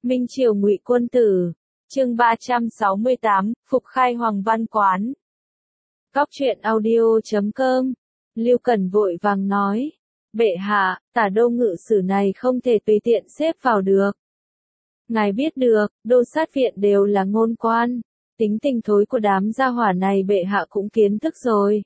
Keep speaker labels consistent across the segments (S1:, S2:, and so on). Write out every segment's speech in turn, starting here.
S1: Minh Triều Ngụy Quân Tử, chương 368, Phục khai Hoàng Văn Quán. Góc truyện audio.com. Lưu Cẩn vội vàng nói, bệ hạ, Tả Đô ngự sử này không thể tùy tiện xếp vào được. Ngài biết được, đô sát viện đều là ngôn quan, tính tình thối của đám gia hỏa này bệ hạ cũng kiến thức rồi.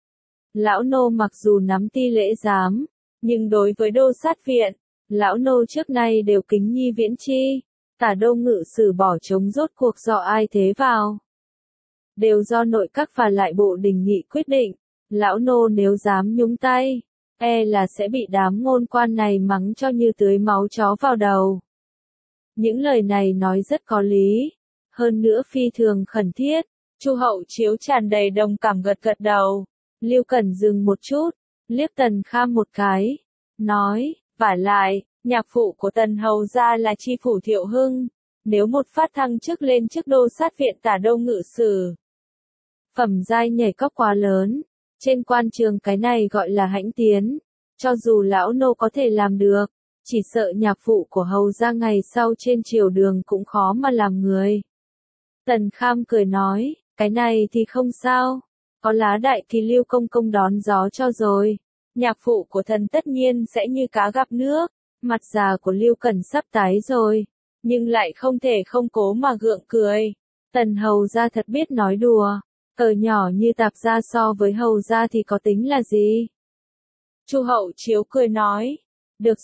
S1: Lão nô mặc dù nắm ti lễ giám, nhưng đối với đô sát viện, lão nô trước nay đều kính nhi viễn chi. Tả Đô ngự sử bỏ trống rốt cuộc do ai thế vào? Đều do nội các và lại bộ đình nghị quyết định, lão nô nếu dám nhúng tay, là sẽ bị đám ngôn quan này mắng cho như tưới máu chó vào đầu. Những lời này nói rất có lý, hơn nữa phi thường khẩn thiết. Chu Hậu Chiếu tràn đầy đồng cảm gật gật đầu. Lưu Cẩn dừng một chút, liếc Tần Kham một cái, nói, vả lại, nhạc phụ của Tần hầu gia là tri phủ Thiệu Hưng, nếu một phát thăng chức lên chức đô sát viện Tả Đô ngự sử, phẩm giai nhảy cóc quá lớn, trên quan trường cái này gọi là hãnh tiến, cho dù lão nô có thể làm được, chỉ sợ nhạc phụ của hầu gia ngày sau trên triều đường cũng khó mà làm người. Tần Kham cười nói, cái này thì không sao, có lá đại thì Lưu công công đón gió cho rồi, nhạc phụ của thần tất nhiên sẽ như cá gặp nước. Mặt già của Lưu Cẩn sắp tái rồi, nhưng lại không thể không cố mà gượng cười. Tần hầu gia thật biết nói đùa, cờ nhỏ như tạp gia so với hầu gia thì có tính là gì? Chu Hậu Chiếu cười nói, được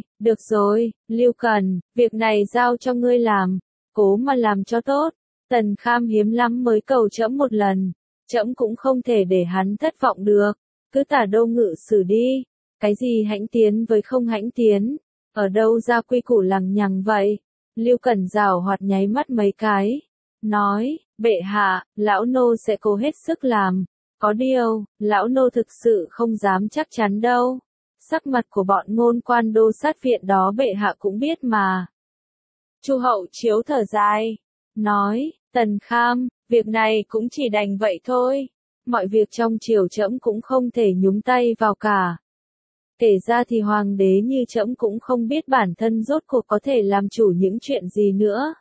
S1: rồi, Lưu Cẩn, việc này giao cho ngươi làm, cố mà làm cho tốt. Tần Kham hiếm lắm mới cầu trẫm một lần, trẫm cũng không thể để hắn thất vọng được, cứ Tả Đô ngự sử đi. Cái gì hãnh tiến với không hãnh tiến, ở đâu ra quy củ lằng nhằng vậy? Lưu Cẩn giảo hoạt nháy mắt mấy cái, nói, bệ hạ, lão nô sẽ cố hết sức làm, có điều, lão nô thực sự không dám chắc chắn đâu. Sắc mặt của bọn ngôn quan đô sát viện đó bệ hạ cũng biết mà. Chu Hậu Chiếu thở dài, nói, Tần Kham, việc này cũng chỉ đành vậy thôi, mọi việc trong triều trẫm cũng không thể nhúng tay vào cả. Kể ra thì hoàng đế như trẫm cũng không biết bản thân rốt cuộc có thể làm chủ những chuyện gì nữa.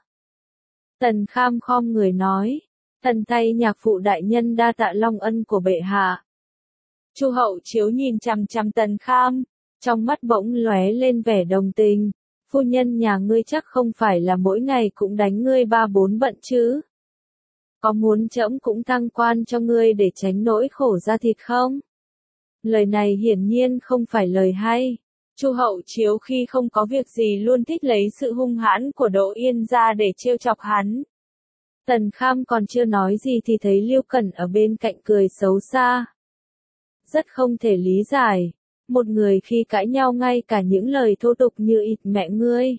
S1: Tần Kham khom người nói, thần thay nhạc phụ đại nhân đa tạ long ân của bệ hạ. Chu Hậu Chiếu nhìn chằm chằm Tần Kham, trong mắt bỗng lóe lên vẻ đồng tình. Phu nhân nhà ngươi chắc không phải là mỗi ngày cũng đánh ngươi 3-4 bận chứ? Có muốn trẫm cũng thăng quan cho ngươi để tránh nỗi khổ ra thịt không? Lời này hiển nhiên không phải lời hay. Chu Hậu Chiếu khi không có việc gì luôn thích lấy sự hung hãn của Đỗ Yên ra để trêu chọc hắn. Tần Kham còn chưa nói gì thì thấy Lưu Cẩn ở bên cạnh cười xấu xa. Rất không thể lý giải. Một người khi cãi nhau ngay cả những lời thô tục như ịt mẹ ngươi,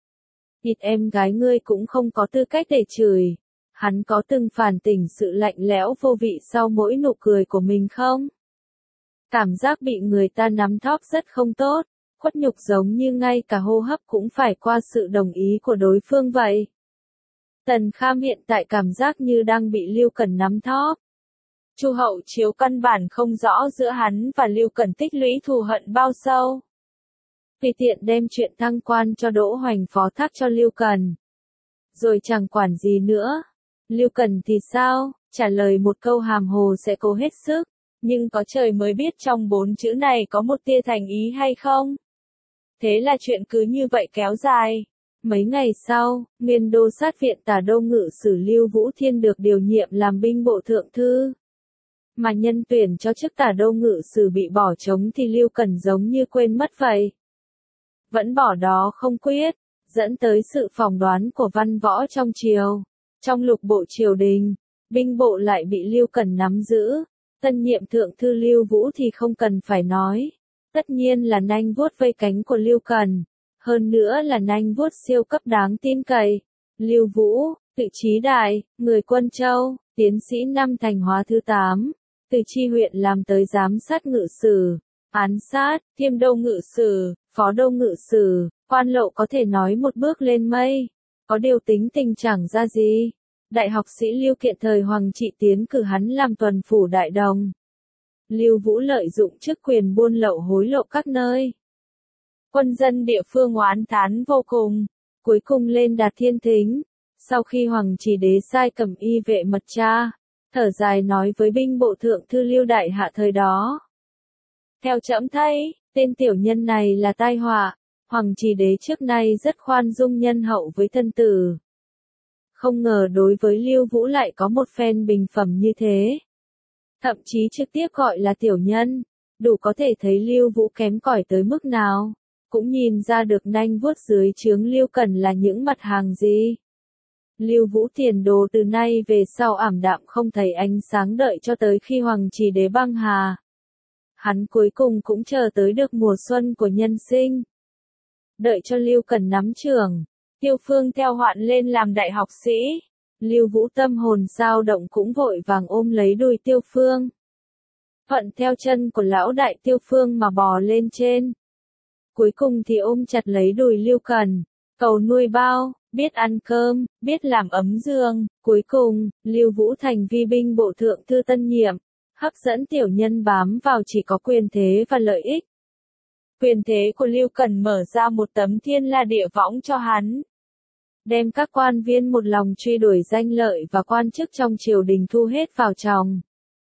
S1: ịt em gái ngươi cũng không có tư cách để chửi. Hắn có từng phản tỉnh sự lạnh lẽo vô vị sau mỗi nụ cười của mình không? Cảm giác bị người ta nắm thóp rất không tốt, khuất nhục giống như ngay cả hô hấp cũng phải qua sự đồng ý của đối phương vậy. Tần Kham hiện tại cảm giác như đang bị Lưu Cẩn nắm thóp. Chu Hậu Chiếu căn bản không rõ giữa hắn và Lưu Cẩn tích lũy thù hận bao sâu. Tùy tiện đem chuyện thăng quan cho Đỗ Hoành phó thác cho Lưu Cẩn. Rồi chẳng quản gì nữa. Lưu Cẩn thì sao, trả lời một câu hàm hồ sẽ cố hết sức. Nhưng có trời mới biết trong 4 chữ này có một tia thành ý hay không. Thế là chuyện cứ như vậy kéo dài. Mấy ngày sau, nguyên đô sát viện Tả Đô ngự sử Lưu Vũ Thiên được điều nhiệm làm binh bộ thượng thư. Mà nhân tuyển cho chức Tả Đô ngự sử bị bỏ trống thì Lưu Cẩn giống như quên mất vậy. Vẫn bỏ đó không quyết, dẫn tới sự phỏng đoán của văn võ trong triều. Trong lục bộ triều đình, binh bộ lại bị Lưu Cẩn nắm giữ. Tân nhiệm thượng thư Lưu Vũ thì không cần phải nói. Tất nhiên là nanh vuốt vây cánh của Lưu Cẩn. Hơn nữa là nanh vuốt siêu cấp đáng tin cậy. Lưu Vũ, tự trí đại, người Quân Châu, tiến sĩ năm Thành Hóa thứ 8. Từ chi huyện làm tới giám sát ngự sử, án sát, Thiêm Đô ngự sử, Phó Đô ngự sử, quan lộ có thể nói một bước lên mây. Có điều tính tình chẳng ra gì. Đại học sĩ Lưu Kiện thời Hoàng Trị tiến cử hắn làm tuần phủ đại đồng. Lưu Vũ lợi dụng chức quyền buôn lậu hối lộ các nơi. Quân dân địa phương oán thán vô cùng. cuối cùng lên Đạt Thiên Thính. Sau khi Hoàng Chỉ Đế sai Cẩm Y vệ mật tra, thở dài nói với binh bộ thượng thư Lưu Đại Hạ thời đó. Theo trẫm thấy, tên tiểu nhân này là tai họa, Hoàng Chỉ Đế trước nay rất khoan dung nhân hậu với thân tử. Không ngờ đối với Lưu Vũ lại có một phen bình phẩm như thế. Thậm chí trực tiếp gọi là tiểu nhân, đủ có thể thấy Lưu Vũ kém cỏi tới mức nào, cũng nhìn ra được nanh vuốt dưới trướng Lưu Cần là những mặt hàng gì. Lưu Vũ tiền đồ từ nay về sau ảm đạm không thấy ánh sáng đợi cho tới khi Hoàng Chỉ Đế băng hà. Hắn cuối cùng cũng chờ tới được mùa xuân của nhân sinh. Đợi cho Lưu Cần nắm trưởng, Tiêu Phương theo hoạn lên làm đại học sĩ. Lưu Vũ tâm hồn dao động cũng vội vàng ôm lấy đùi Tiêu Phương. Thuận theo chân của lão đại Tiêu Phương mà bò lên trên. Cuối cùng thì ôm chặt lấy đùi Lưu Cần, cầu nuôi bao, biết ăn cơm, biết làm ấm giường. Cuối cùng, Lưu Vũ thành vi binh bộ thượng thư tân nhiệm, hấp dẫn tiểu nhân bám vào chỉ có quyền thế và lợi ích. Quyền thế của Lưu Cần mở ra một tấm thiên la địa võng cho hắn. Đem các quan viên một lòng truy đuổi danh lợi và quan chức trong triều đình thu hết vào chồng.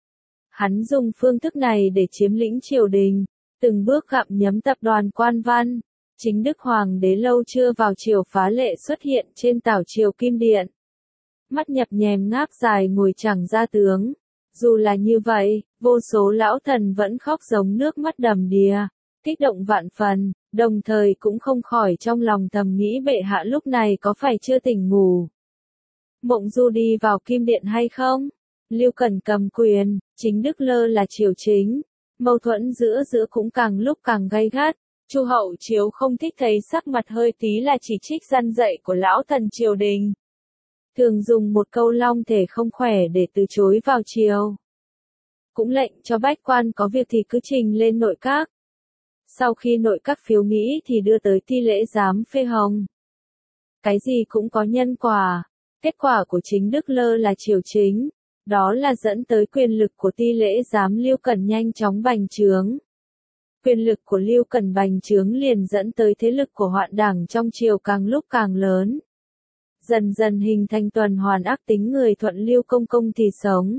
S1: Hắn dùng phương thức này để chiếm lĩnh triều đình, từng bước gặm nhấm tập đoàn quan văn. Chính Đức Hoàng đế lâu chưa vào triều phá lệ xuất hiện trên tảo triều Kim Điện. Mắt nhập nhèm ngáp dài ngồi chẳng ra tướng. Dù là như vậy, vô số lão thần vẫn khóc giống nước mắt đầm đìa, kích động vạn phần, đồng thời cũng không khỏi trong lòng thầm nghĩ bệ hạ lúc này có phải chưa tỉnh ngủ. Mộng du đi vào Kim Điện hay không? Lưu Cần cầm quyền, chính Đức lơ là triều chính. Mâu thuẫn giữa cũng càng lúc càng gay gắt. Chu hậu chiếu không thích thấy sắc mặt hơi tí là chỉ trích răn dạy của lão thần triều đình. Thường dùng một câu long thể không khỏe để từ chối vào triều. Cũng lệnh cho bách quan có việc thì cứ trình lên nội các. Sau khi nội các phiếu nghĩ thì đưa tới ti lễ giám phê hồng. Cái gì cũng có nhân quả. Kết quả của chính Đức lơ là triều chính. Đó là dẫn tới quyền lực của ti lễ giám Lưu Cần nhanh chóng bành trướng. Quyền lực của Lưu Cần bành trướng liền dẫn tới thế lực của hoạn đảng trong triều càng lúc càng lớn. Dần dần hình thành tuần hoàn ác tính, người thuận Lưu Công Công thì sống.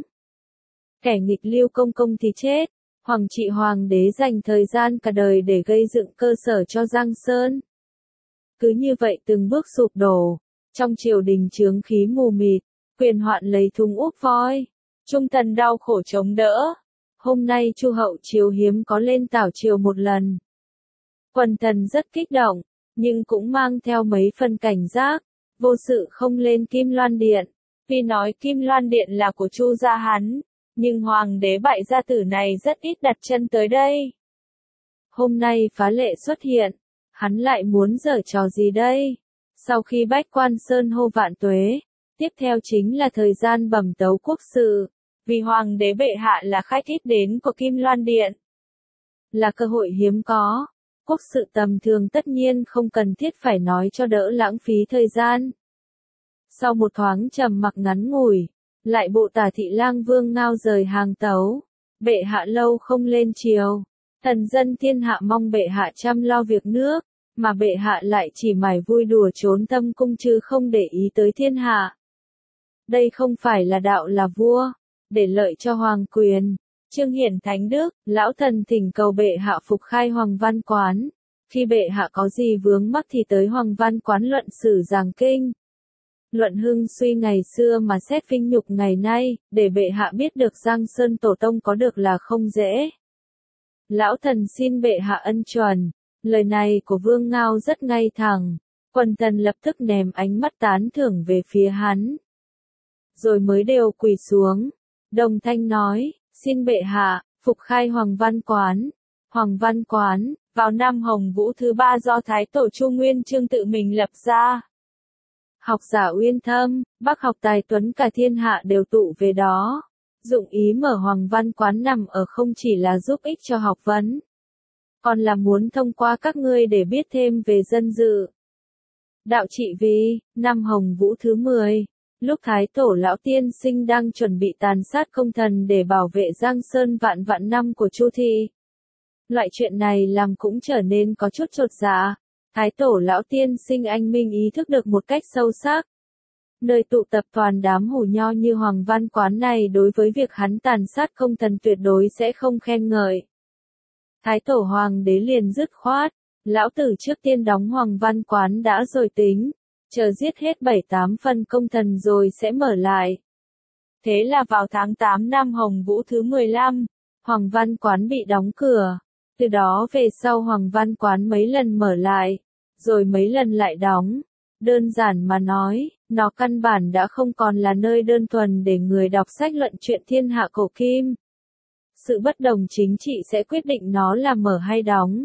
S1: Kẻ nghịch Lưu Công Công thì chết. Hoàng Trị Hoàng đế dành thời gian cả đời để gây dựng cơ sở cho Giang Sơn. Cứ như vậy từng bước sụp đổ. Trong triều đình chướng khí mù mịt, quyền hoạn lấy thùng úp voi. Trung thần đau khổ chống đỡ. Hôm nay Chu hậu chiếu hiếm có lên tảo triều một lần. Quần thần rất kích động, nhưng cũng mang theo mấy phần cảnh giác, vô sự không lên Kim Loan Điện. Tuy nói Kim Loan Điện là của Chu gia hắn, nhưng hoàng đế bại gia tử này rất ít đặt chân tới đây. Hôm nay phá lệ xuất hiện, hắn lại muốn giở trò gì đây? Sau khi bách quan sơn hô vạn tuế, tiếp theo chính là thời gian bẩm tấu quốc sự. Vì hoàng đế bệ hạ là khách ít đến của Kim Loan Điện. Là cơ hội hiếm có. Quốc sự tầm thường tất nhiên không cần thiết phải nói cho đỡ lãng phí thời gian. Sau một thoáng trầm mặc ngắn ngủi, lại bộ Tả Thị Lang Vương Ngao rời hàng tấu. Bệ hạ lâu không lên triều. Thần dân thiên hạ mong bệ hạ chăm lo việc nước, mà bệ hạ lại chỉ mải vui đùa trốn thâm cung chứ không để ý tới thiên hạ. Đây không phải là đạo là vua. Để lợi cho hoàng quyền, Trương Hiển Thánh Đức, lão thần thỉnh cầu bệ hạ phục khai Hoàng Văn Quán. Khi bệ hạ có gì vướng mắc thì tới Hoàng Văn Quán luận sử giảng kinh. Luận hưng suy ngày xưa mà xét vinh nhục ngày nay, để bệ hạ biết được Giang Sơn Tổ Tông có được là không dễ. Lão thần xin bệ hạ ân chuẩn. Lời này của Vương Ngao rất ngay thẳng. Quần thần lập tức ném ánh mắt tán thưởng về phía hắn. Rồi mới đều quỳ xuống. Đồng thanh nói, xin bệ hạ, phục khai Hoàng Văn Quán. Hoàng Văn Quán, vào năm Hồng Vũ thứ 3 do Thái Tổ Chu Nguyên Chương tự mình lập ra. Học giả uyên thâm, bác học tài tuấn cả thiên hạ đều tụ về đó. Dụng ý mở Hoàng Văn Quán nằm ở không chỉ là giúp ích cho học vấn, còn là muốn thông qua các ngươi để biết thêm về dân dự. Đạo trị vì, năm Hồng Vũ thứ 10. Lúc Thái Tổ Lão Tiên Sinh đang chuẩn bị tàn sát công thần để bảo vệ Giang Sơn vạn vạn năm của Chu Thị. Loại chuyện này làm cũng trở nên có chút chột dạ. Thái tổ lão tiên sinh anh minh ý thức được một cách sâu sắc. Nơi tụ tập toàn đám hủ nho như Hoàng Văn Quán này đối với việc hắn tàn sát công thần tuyệt đối sẽ không khen ngợi. Thái tổ hoàng đế liền dứt khoát, lão tử trước tiên đóng Hoàng Văn Quán đã rồi tính, chờ giết hết 7-8 phần công thần rồi sẽ mở lại. Thế là vào tháng 8 năm Hồng Vũ thứ 15, Hoàng Văn Quán bị đóng cửa. Từ đó về sau Hoàng Văn Quán mấy lần mở lại, rồi mấy lần lại đóng. Đơn giản mà nói, nó căn bản đã không còn là nơi đơn thuần để người đọc sách luận chuyện thiên hạ cổ kim. Sự bất đồng chính trị sẽ quyết định nó là mở hay đóng.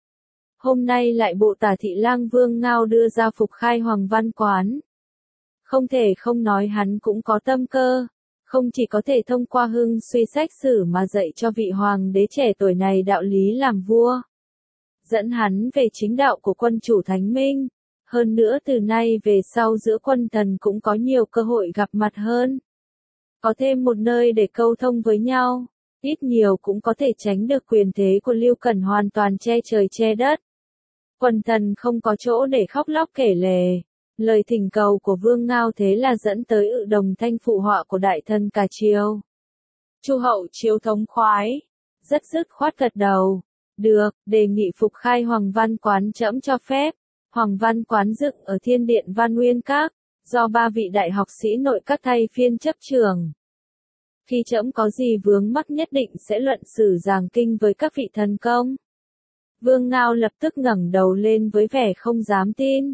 S1: Hôm nay lại bộ Tả Thị Lang Vương Ngao đưa ra phục khai Hoàng Văn Quán. Không thể không nói hắn cũng có tâm cơ, không chỉ có thể thông qua hưng suy sách sử mà dạy cho vị hoàng đế trẻ tuổi này đạo lý làm vua. Dẫn hắn về chính đạo của quân chủ Thánh Minh. Hơn nữa từ nay về sau giữa quân thần cũng có nhiều cơ hội gặp mặt hơn. Có thêm một nơi để câu thông với nhau, ít nhiều cũng có thể tránh được quyền thế của Lưu Cần hoàn toàn che trời che đất. Quần thần không có chỗ để khóc lóc kể lể. Lời thỉnh cầu của Vương Ngao thế là dẫn tới ự đồng thanh phụ họa của đại thần cả triều. Chu hậu chiếu thống khoái, rất dứt khoát gật đầu. Được, đề nghị phục khai Hoàng Văn Quán trẫm cho phép. Hoàng Văn Quán dựng ở Thiên Điện Văn Nguyên Các, do 3 vị đại học sĩ nội các thay phiên chấp trường. Khi trẫm có gì vướng mắc nhất định sẽ luận sử giảng kinh với các vị thần công. Vương Ngao lập tức ngẩng đầu lên với vẻ không dám tin.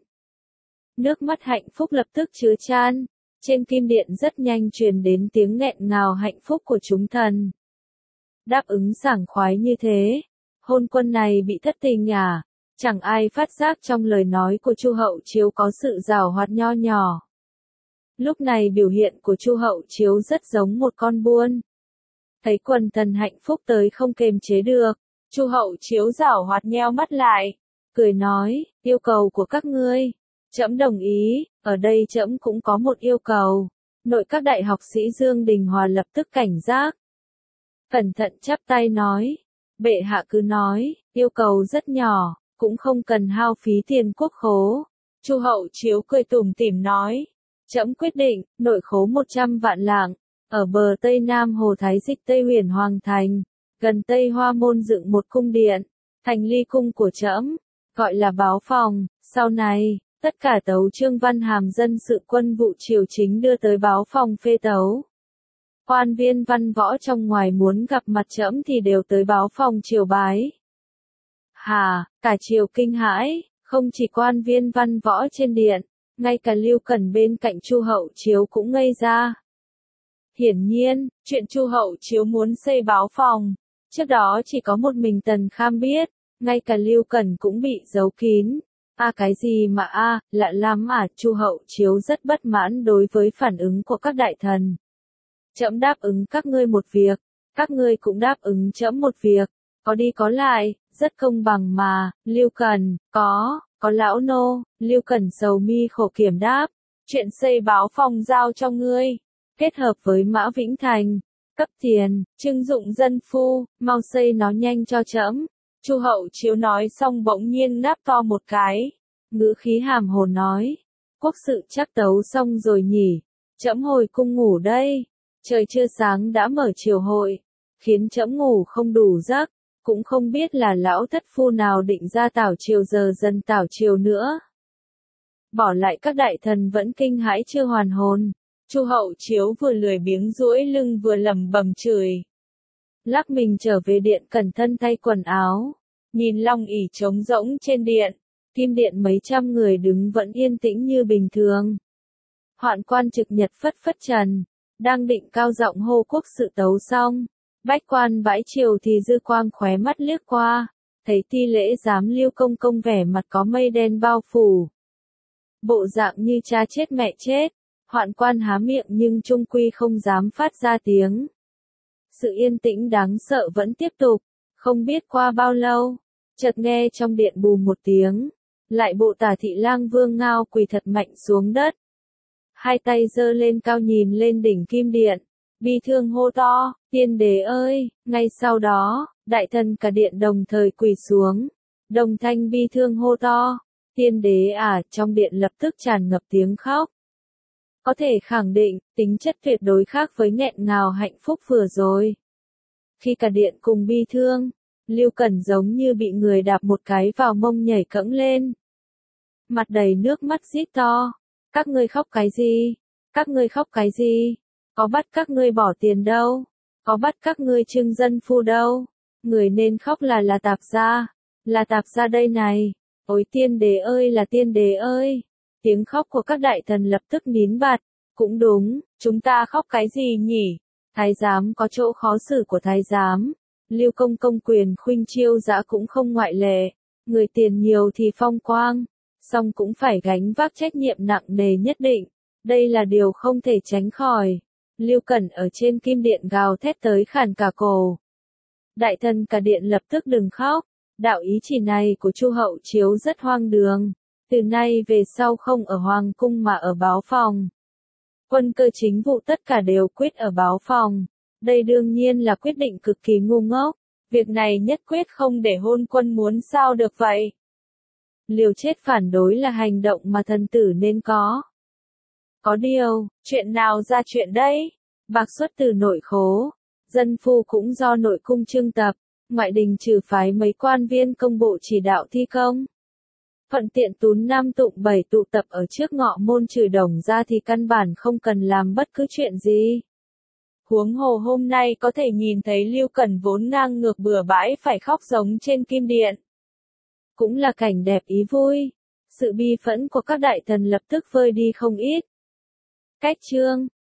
S1: Nước mắt hạnh phúc lập tức chứa chan, trên kim điện rất nhanh truyền đến tiếng nghẹn ngào hạnh phúc của chúng thần. Đáp ứng sảng khoái như thế, hôn quân này bị thất tình à? Chẳng ai phát giác trong lời nói của Chu Hậu Chiếu có sự giảo hoạt nho nhỏ. Lúc này biểu hiện của Chu Hậu Chiếu rất giống một con buôn. Thấy quần thần hạnh phúc tới không kềm chế được, Chu Hậu Chiếu giảo hoạt nheo mắt lại, cười nói, yêu cầu của các ngươi, trẫm đồng ý, ở đây trẫm cũng có một yêu cầu. Nội các đại học sĩ Dương Đình Hòa lập tức cảnh giác. Cẩn thận chắp tay nói, bệ hạ cứ nói, yêu cầu rất nhỏ, cũng không cần hao phí tiền quốc khố. Chu Hậu Chiếu cười tủm tỉm nói, trẫm quyết định, nội khố 100 vạn lạng, ở bờ Tây Nam Hồ Thái Dịch Tây Huyền Hoàng Thành, gần Tây Hoa Môn dựng một cung điện, thành ly cung của trẫm, gọi là báo phòng. Sau này, tất cả tấu chương văn hàm dân sự quân vụ triều chính đưa tới báo phòng phê tấu. Quan viên văn võ trong ngoài muốn gặp mặt trẫm thì đều tới báo phòng triều bái. Hà, cả triều kinh hãi, không chỉ quan viên văn võ trên điện, ngay cả Lưu Cần bên cạnh Chu Hậu Chiếu cũng ngây ra. Hiển nhiên, chuyện Chu Hậu Chiếu muốn xây báo phòng, trước đó chỉ có một mình Tần Kham biết, ngay cả Lưu Cần cũng bị giấu kín. Cái gì mà lạ lắm à? Chu Hậu Chiếu rất bất mãn đối với phản ứng của các đại thần. Trẫm đáp ứng các ngươi một việc, các ngươi cũng đáp ứng trẫm một việc, có đi có lại, rất công bằng mà. Lưu Cần, có lão nô. Lưu Cần sầu mi khổ kiểm đáp, chuyện xây báo phòng giao cho ngươi, kết hợp với Mã Vĩnh Thành, cấp tiền, trưng dụng dân phu, mau xây nó nhanh cho trẫm. Chu Hậu Chiếu nói xong bỗng nhiên ngáp to một cái, ngữ khí hàm hồ nói, quốc sự chắc tấu xong rồi nhỉ, trẫm hồi cung ngủ đây, trời chưa sáng đã mở triều hội, khiến trẫm ngủ không đủ giấc, cũng không biết là lão thất phu nào định ra tảo triều giờ dần tảo triều nữa. Bỏ lại các đại thần vẫn kinh hãi chưa hoàn hồn, Chu Hậu Chiếu vừa lười biếng duỗi lưng vừa lẩm bẩm chửi. Lắc mình trở về điện cẩn thân thay quần áo, nhìn long ỷ trống rỗng trên điện, kim điện mấy trăm người đứng vẫn yên tĩnh như bình thường. Hoạn quan trực nhật phất phất trần, đang định cao giọng hô quốc sự tấu xong, bách quan bãi triều thì dư quang khóe mắt liếc qua, thấy ti lễ giám Lưu Công Công vẻ mặt có mây đen bao phủ. Bộ dạng như cha chết mẹ chết, hoạn quan há miệng nhưng trung quy không dám phát ra tiếng. Sự yên tĩnh đáng sợ vẫn tiếp tục, không biết qua bao lâu, chợt nghe trong điện bùm một tiếng, lại bộ Tả Thị Lang Vương Ngao quỳ thật mạnh xuống đất. Hai tay giơ lên cao nhìn lên đỉnh kim điện, bi thương hô to, tiên đế ơi. Ngay sau đó, đại thần cả điện đồng thời quỳ xuống, đồng thanh bi thương hô to, Tiên đế à, trong điện lập tức tràn ngập tiếng khóc. Có thể khẳng định, tính chất tuyệt đối khác với nghẹn ngào hạnh phúc vừa rồi. Khi cả điện cùng bi thương, Lưu Cẩn giống như bị người đạp một cái vào mông nhảy cẫng lên. Mặt đầy nước mắt rít to. Các ngươi khóc cái gì? Các ngươi khóc cái gì? Có bắt các ngươi bỏ tiền đâu? Có bắt các ngươi trưng dân phu đâu? Người nên khóc là tạp gia. Là tạp gia đây này. Ôi tiên đế ơi là tiên đế ơi. Tiếng khóc của các đại thần lập tức nín bặt. Cũng đúng, chúng ta khóc cái gì nhỉ? Thái giám có chỗ khó xử của thái giám. Lưu công công quyền khuynh chiêu dã cũng không ngoại lệ. Người tiền nhiều thì phong quang, song cũng phải gánh vác trách nhiệm nặng nề nhất định. Đây là điều không thể tránh khỏi. Lưu Cẩn ở trên kim điện gào thét tới khản cả cổ. Đại thần cả điện lập tức đừng khóc. Đạo ý chỉ này của Chu Hậu Chiếu rất hoang đường. Từ nay về sau không ở hoàng cung mà ở báo phòng. Quân cơ chính vụ tất cả đều quyết ở báo phòng. Đây đương nhiên là quyết định cực kỳ ngu ngốc. Việc này nhất quyết không để hôn quân muốn sao được vậy. Liều chết phản đối là hành động mà thần tử nên có. Có điều, chuyện nào ra chuyện đây? Bạc xuất từ nội khố. Dân phu cũng do nội cung trưng tập. Ngoại đình trừ phái mấy quan viên công bộ chỉ đạo thi công. Thuận tiện Tún Nam Tụng Bảy tụ tập ở trước ngọ môn trừ đồng ra thì căn bản không cần làm bất cứ chuyện gì. Huống hồ hôm nay có thể nhìn thấy Lưu Cẩn vốn ngang ngược bừa bãi phải khóc giống trên kim điện. Cũng là cảnh đẹp ý vui. Sự bi phẫn của các đại thần lập tức vơi đi không ít. Cách chương